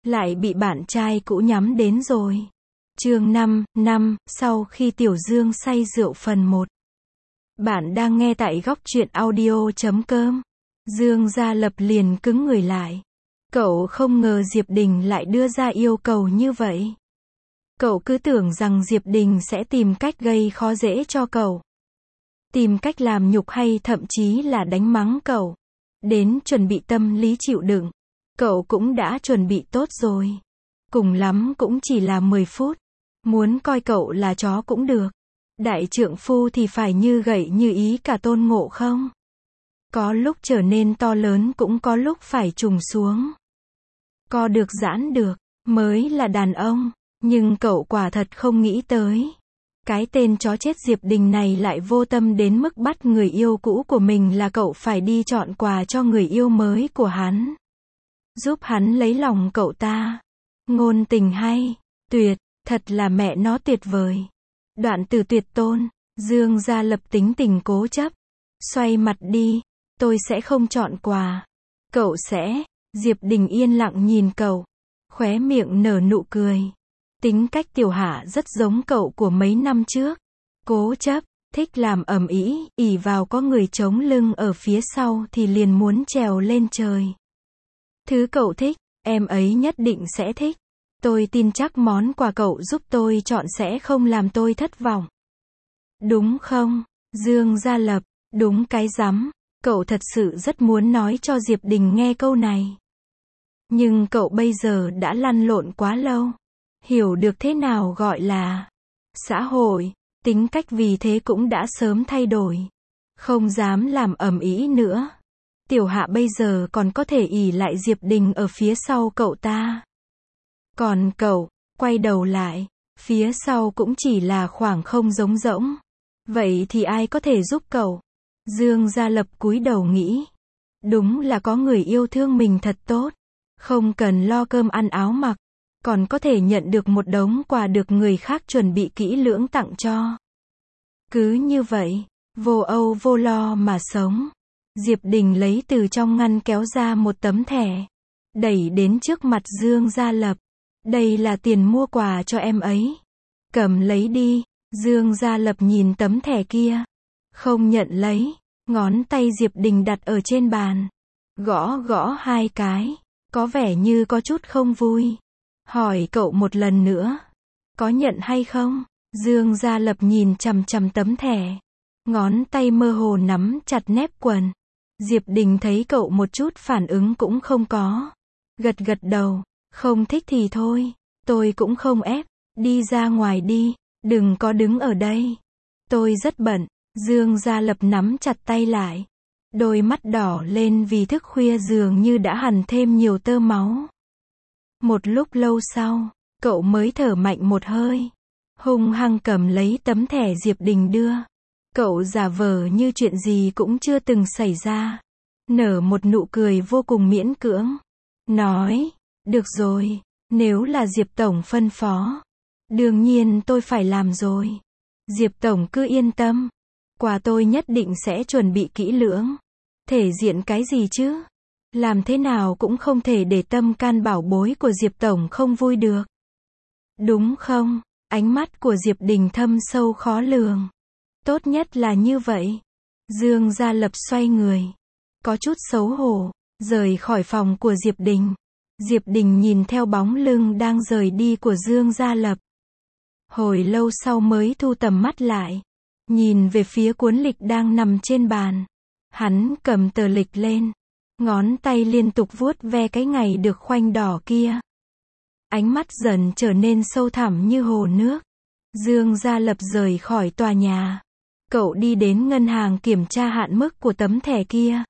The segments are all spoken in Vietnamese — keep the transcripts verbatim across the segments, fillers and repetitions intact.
lại bị bạn trai cũ nhắm đến rồi. Chương năm, năm, sau khi Tiểu Dương say rượu phần một. Bạn đang nghe tại góc truyện audio chấm com. Dương Gia Lập liền cứng người lại. Cậu không ngờ Diệp Đình lại đưa ra yêu cầu như vậy. Cậu cứ tưởng rằng Diệp Đình sẽ tìm cách gây khó dễ cho cậu. Tìm cách làm nhục hay thậm chí là đánh mắng cậu. Đến chuẩn bị tâm lý chịu đựng. Cậu cũng đã chuẩn bị tốt rồi. Cùng lắm cũng chỉ là mười phút. Muốn coi cậu là chó cũng được. Đại trượng phu thì phải như gậy như ý cả Tôn Ngộ Không. Có lúc trở nên to lớn cũng có lúc phải trùng xuống. Co được giãn được, mới là đàn ông. Nhưng cậu quả thật không nghĩ tới. Cái tên chó chết Diệp Đình này lại vô tâm đến mức bắt người yêu cũ của mình là cậu phải đi chọn quà cho người yêu mới của hắn. Giúp hắn lấy lòng cậu ta. Ngôn tình hay, tuyệt, thật là mẹ nó tuyệt vời. Đoạn từ tuyệt tôn, Dương Gia Lập tính tình cố chấp. Xoay mặt đi, tôi sẽ không chọn quà. Cậu sẽ, Diệp Đình yên lặng nhìn cậu. Khóe miệng nở nụ cười. Tính cách Tiểu Hạ rất giống cậu của mấy năm trước. Cố chấp, thích làm ầm ĩ, ỷ vào có người chống lưng ở phía sau thì liền muốn trèo lên trời. Thứ cậu thích, em ấy nhất định sẽ thích. Tôi tin chắc món quà cậu giúp tôi chọn sẽ không làm tôi thất vọng. Đúng không, Dương Gia Lập? Đúng cái rắm. Cậu thật sự rất muốn nói cho Diệp Đình nghe câu này. Nhưng cậu bây giờ đã lăn lộn quá lâu. Hiểu được thế nào gọi là xã hội, tính cách vì thế cũng đã sớm thay đổi. Không dám làm ầm ĩ nữa. Tiểu Hạ bây giờ còn có thể ỷ lại Diệp Đình ở phía sau cậu ta. Còn cậu, quay đầu lại, phía sau cũng chỉ là khoảng không trống rỗng. Vậy thì ai có thể giúp cậu? Dương Gia Lập cúi đầu nghĩ. Đúng là có người yêu thương mình thật tốt. Không cần lo cơm ăn áo mặc. Còn có thể nhận được một đống quà được người khác chuẩn bị kỹ lưỡng tặng cho. Cứ như vậy, vô âu vô lo mà sống. Diệp Đình lấy từ trong ngăn kéo ra một tấm thẻ. Đẩy đến trước mặt Dương Gia Lập. Đây là tiền mua quà cho em ấy. Cầm lấy đi. Dương Gia Lập nhìn tấm thẻ kia. Không nhận lấy. Ngón tay Diệp Đình đặt ở trên bàn. Gõ gõ hai cái. Có vẻ như có chút không vui. Hỏi cậu một lần nữa. Có nhận hay không? Dương Gia Lập nhìn chằm chằm tấm thẻ. Ngón tay mơ hồ nắm chặt nếp quần. Diệp Đình thấy cậu một chút phản ứng cũng không có. Gật gật đầu. Không thích thì thôi. Tôi cũng không ép. Đi ra ngoài đi. Đừng có đứng ở đây. Tôi rất bận. Dương Gia Lập nắm chặt tay lại. Đôi mắt đỏ lên vì thức khuya dường như đã hằn thêm nhiều tơ máu. Một lúc lâu sau, cậu mới thở mạnh một hơi. Hung hăng cầm lấy tấm thẻ Diệp Đình đưa. Cậu giả vờ như chuyện gì cũng chưa từng xảy ra. Nở một nụ cười vô cùng miễn cưỡng. Nói, được rồi, nếu là Diệp Tổng phân phó. Đương nhiên tôi phải làm rồi. Diệp Tổng cứ yên tâm. Quà tôi nhất định sẽ chuẩn bị kỹ lưỡng. Thể diện cái gì chứ? Làm thế nào cũng không thể để tâm can bảo bối của Diệp Tổng không vui được. Đúng không? Ánh mắt của Diệp Đình thâm sâu khó lường. Tốt nhất là như vậy. Dương Gia Lập xoay người. Có chút xấu hổ. Rời khỏi phòng của Diệp Đình. Diệp Đình nhìn theo bóng lưng đang rời đi của Dương Gia Lập. Hồi lâu sau mới thu tầm mắt lại. Nhìn về phía cuốn lịch đang nằm trên bàn. Hắn cầm tờ lịch lên. Ngón tay liên tục vuốt ve cái ngày được khoanh đỏ kia. Ánh mắt dần trở nên sâu thẳm như hồ nước. Dương Gia Lập rời khỏi tòa nhà. Cậu đi đến ngân hàng kiểm tra hạn mức của tấm thẻ kia.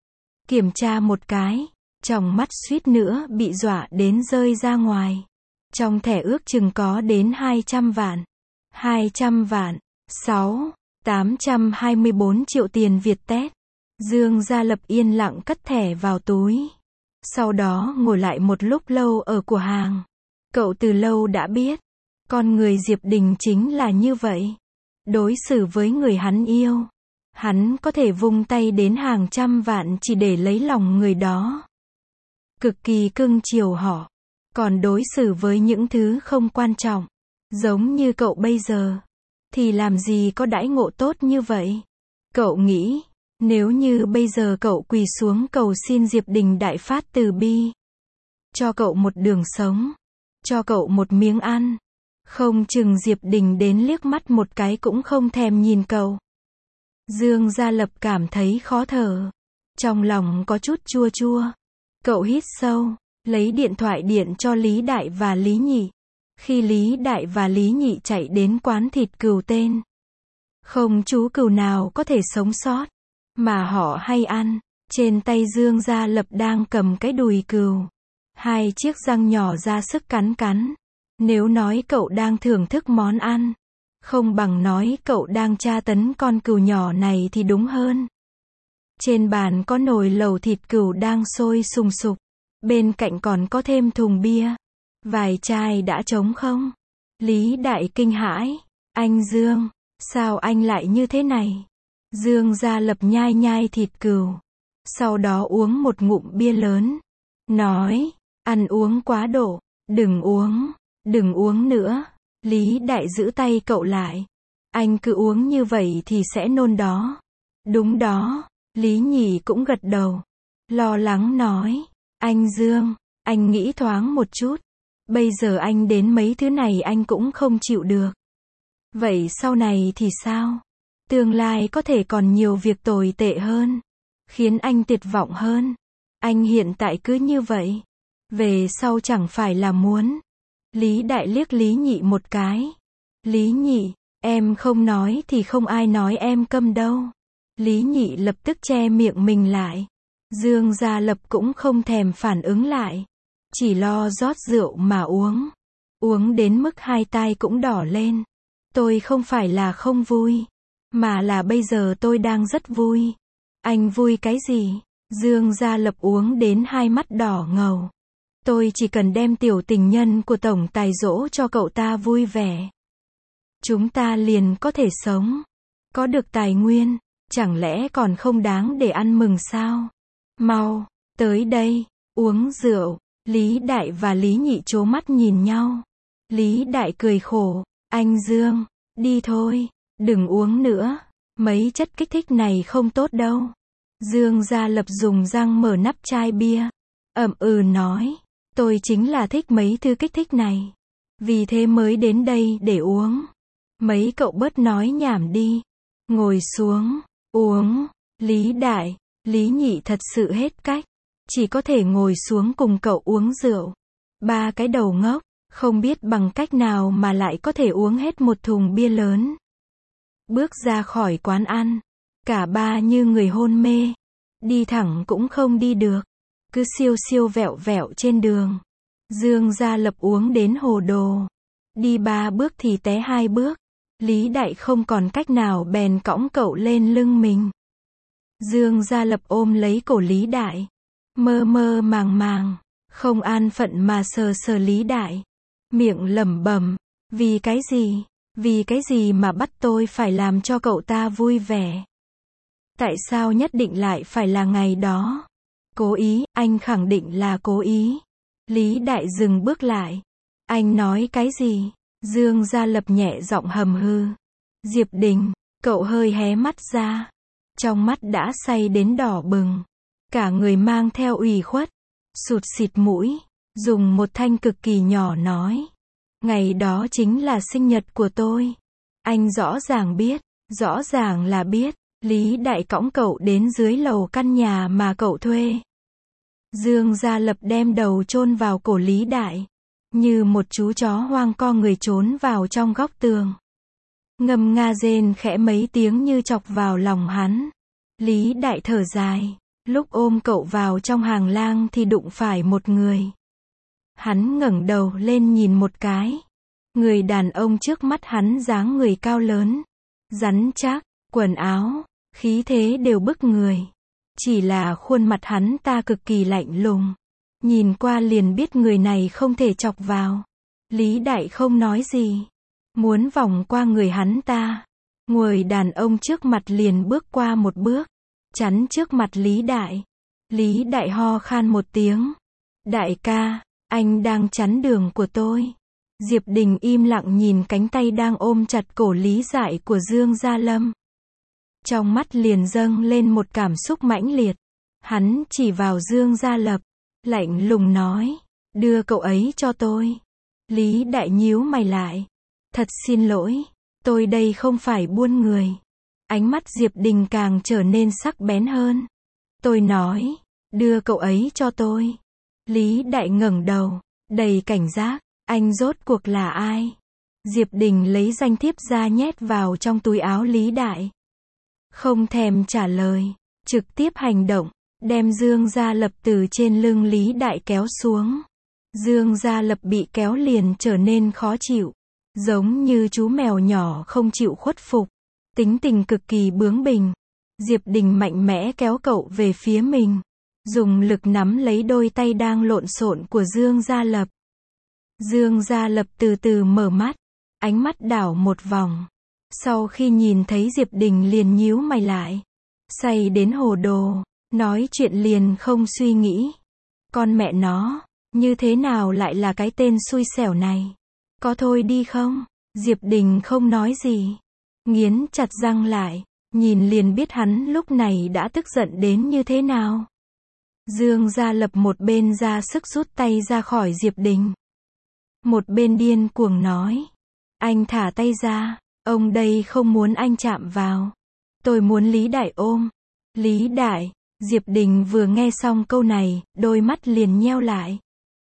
Kiểm tra một cái. Tròng mắt suýt nữa bị dọa đến rơi ra ngoài. Trong thẻ ước chừng có đến hai trăm vạn. hai trăm vạn. sáu, tám trăm hai mươi bốn triệu tiền Việt Tết. Dương Gia Lập yên lặng cất thẻ vào túi. Sau đó ngồi lại một lúc lâu ở cửa hàng. Cậu từ lâu đã biết. Con người Diệp Đình chính là như vậy. Đối xử với người hắn yêu. Hắn có thể vung tay đến hàng trăm vạn chỉ để lấy lòng người đó. Cực kỳ cưng chiều họ. còn đối xử với những thứ không quan trọng, giống như cậu bây giờ, thì làm gì có đãi ngộ tốt như vậy. Cậu nghĩ, nếu như bây giờ cậu quỳ xuống cầu xin Diệp Đình đại phát từ bi, cho cậu một đường sống, cho cậu một miếng ăn, không chừng Diệp Đình đến liếc mắt một cái cũng không thèm nhìn cậu. Dương Gia Lập cảm thấy khó thở, trong lòng có chút chua chua. Cậu hít sâu, lấy điện thoại điện cho Lý Đại và Lý Nhị. Khi Lý Đại và Lý Nhị chạy đến quán thịt cừu tên, không chú cừu nào có thể sống sót, mà họ hay ăn. Trên tay Dương Gia Lập đang cầm cái đùi cừu, hai chiếc răng nhỏ ra sức cắn cắn. Nếu nói cậu đang thưởng thức món ăn, không bằng nói cậu đang tra tấn con cừu nhỏ này thì đúng hơn. Trên bàn có nồi lẩu thịt cừu đang sôi sùng sục, bên cạnh còn có thêm thùng bia, vài chai đã trống không. Lý Đại kinh hãi, anh Dương, sao anh lại như thế này? Dương Gia Lập nhai nhai thịt cừu, sau đó uống một ngụm bia lớn, nói, ăn uống quá độ, đừng uống, đừng uống nữa. Lý Đại giữ tay cậu lại, anh cứ uống như vậy thì sẽ nôn đó. Đúng đó, Lý Nhị cũng gật đầu, lo lắng nói, anh Dương, anh nghĩ thoáng một chút, bây giờ anh đến mấy thứ này anh cũng không chịu được. Vậy sau này thì sao? Tương lai có thể còn nhiều việc tồi tệ hơn, khiến anh tuyệt vọng hơn. Anh hiện tại cứ như vậy, về sau chẳng phải là muốn. Lý Đại liếc Lý Nhị một cái. Lý Nhị, em không nói thì không ai nói em câm đâu. Lý Nhị lập tức che miệng mình lại. Dương Gia Lập cũng không thèm phản ứng lại, chỉ lo rót rượu mà uống. Uống đến mức hai tai cũng đỏ lên. Tôi không phải là không vui, mà là bây giờ tôi đang rất vui. Anh vui cái gì? Dương Gia Lập uống đến hai mắt đỏ ngầu. Tôi chỉ cần đem tiểu tình nhân của tổng tài dỗ cho cậu ta vui vẻ, chúng ta liền có thể sống, có được tài nguyên, chẳng lẽ còn không đáng để ăn mừng sao? Mau, tới đây, uống rượu. Lý Đại và Lý Nhị trố mắt nhìn nhau. Lý Đại cười khổ, anh Dương, đi thôi, đừng uống nữa, mấy chất kích thích này không tốt đâu. Dương Gia Lập dùng răng mở nắp chai bia, ậm ừ nói, tôi chính là thích mấy thứ kích thích này, vì thế mới đến đây để uống. Mấy cậu bớt nói nhảm đi, ngồi xuống, uống. Lý Đại, Lý Nhị thật sự hết cách, chỉ có thể ngồi xuống cùng cậu uống rượu. Ba cái đầu ngốc, không biết bằng cách nào mà lại có thể uống hết một thùng bia lớn. Bước ra khỏi quán ăn, cả ba như người hôn mê, đi thẳng cũng không đi được, cứ siêu siêu vẹo vẹo trên đường. Dương Gia Lập uống đến hồ đồ, đi ba bước thì té hai bước. Lý Đại không còn cách nào bèn cõng cậu lên lưng mình. Dương Gia Lập ôm lấy cổ Lý Đại, mơ mơ màng màng, không an phận mà sờ sờ Lý Đại, miệng lẩm bẩm, vì cái gì, vì cái gì mà bắt tôi phải làm cho cậu ta vui vẻ? Tại sao nhất định lại phải là ngày đó? Cố ý, anh khẳng định là cố ý. Lý Đại dừng bước lại. Anh nói cái gì? Dương Gia Lập nhẹ giọng hầm hư. Diệp Đình, cậu hơi hé mắt ra. Trong mắt đã say đến đỏ bừng. Cả người mang theo ủy khuất. Sụt xịt mũi. Dùng một thanh cực kỳ nhỏ nói. Ngày đó chính là sinh nhật của tôi. Anh rõ ràng biết. Rõ ràng là biết. Lý Đại cõng cậu đến dưới lầu căn nhà mà cậu thuê. Dương Gia Lập đem đầu chôn vào cổ Lý Đại, như một chú chó hoang co người trốn vào trong góc tường. Ngâm nga rên khẽ mấy tiếng như chọc vào lòng hắn. Lý Đại thở dài, lúc ôm cậu vào trong hàng lang thì đụng phải một người. Hắn ngẩng đầu lên nhìn một cái. Người đàn ông trước mắt hắn dáng người cao lớn, rắn chắc, quần áo, khí thế đều bức người. Chỉ là khuôn mặt hắn ta cực kỳ lạnh lùng. Nhìn qua liền biết người này không thể chọc vào. Lý Đại không nói gì, muốn vòng qua người hắn ta. Người đàn ông trước mặt liền bước qua một bước, chắn trước mặt Lý Đại. Lý Đại ho khan một tiếng. Đại ca, Anh đang chắn đường của tôi. Diệp Đình im lặng nhìn cánh tay đang ôm chặt cổ Lý Dại của Dương Gia Lâm. Trong mắt liền dâng lên một cảm xúc mãnh liệt. Hắn chỉ vào Dương Gia Lập, lạnh lùng nói, đưa cậu ấy cho tôi. Lý Đại nhíu mày lại. Thật xin lỗi, tôi đây không phải buôn người. Ánh mắt Diệp Đình càng trở nên sắc bén hơn. Tôi nói, đưa cậu ấy cho tôi. Lý Đại ngẩng đầu, đầy cảnh giác, anh rốt cuộc là ai? Diệp Đình lấy danh thiếp ra nhét vào trong túi áo Lý Đại. Không thèm trả lời, trực tiếp hành động, đem Dương Gia Lập từ trên lưng Lý Đại kéo xuống. Dương Gia Lập bị kéo liền trở nên khó chịu, giống như chú mèo nhỏ không chịu khuất phục, tính tình cực kỳ bướng bỉnh. Diệp Đình mạnh mẽ kéo cậu về phía mình, dùng lực nắm lấy đôi tay đang lộn xộn của Dương Gia Lập. Dương Gia Lập từ từ mở mắt, ánh mắt đảo một vòng. Sau khi nhìn thấy Diệp Đình liền nhíu mày lại. Say đến hồ đồ, nói chuyện liền không suy nghĩ. Con mẹ nó, như thế nào lại là cái tên xui xẻo này? Có thôi đi không? Diệp Đình không nói gì, nghiến chặt răng lại, nhìn liền biết hắn lúc này đã tức giận đến như thế nào. Dương Gia Lập một bên ra sức rút tay ra khỏi Diệp Đình, một bên điên cuồng nói, anh thả tay ra, ông đây không muốn anh chạm vào. Tôi muốn Lý Đại ôm. Lý Đại, Diệp Đình vừa nghe xong câu này, đôi mắt liền nheo lại.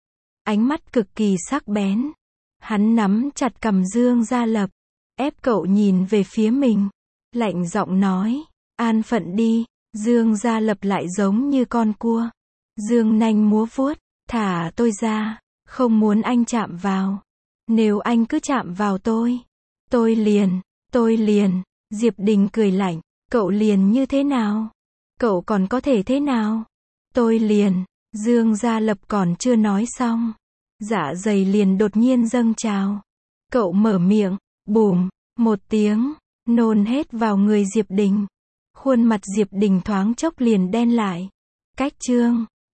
Ánh mắt cực kỳ sắc bén. Hắn nắm chặt cằm Dương Gia Lập, ép cậu nhìn về phía mình, lạnh giọng nói, an phận đi. Dương Gia Lập lại giống như con cua, dương nanh múa vuốt, thả tôi ra, không muốn anh chạm vào. Nếu anh cứ chạm vào tôi, tôi liền, tôi liền. Diệp Đình cười lạnh, cậu liền như thế nào? Cậu còn có thể thế nào? Tôi liền. Dương Gia Lập còn chưa nói xong, dạ dày liền đột nhiên dâng trào. Cậu mở miệng, bùm, một tiếng, nôn hết vào người Diệp Đình. Khuôn mặt Diệp Đình thoáng chốc liền đen lại. Cách chương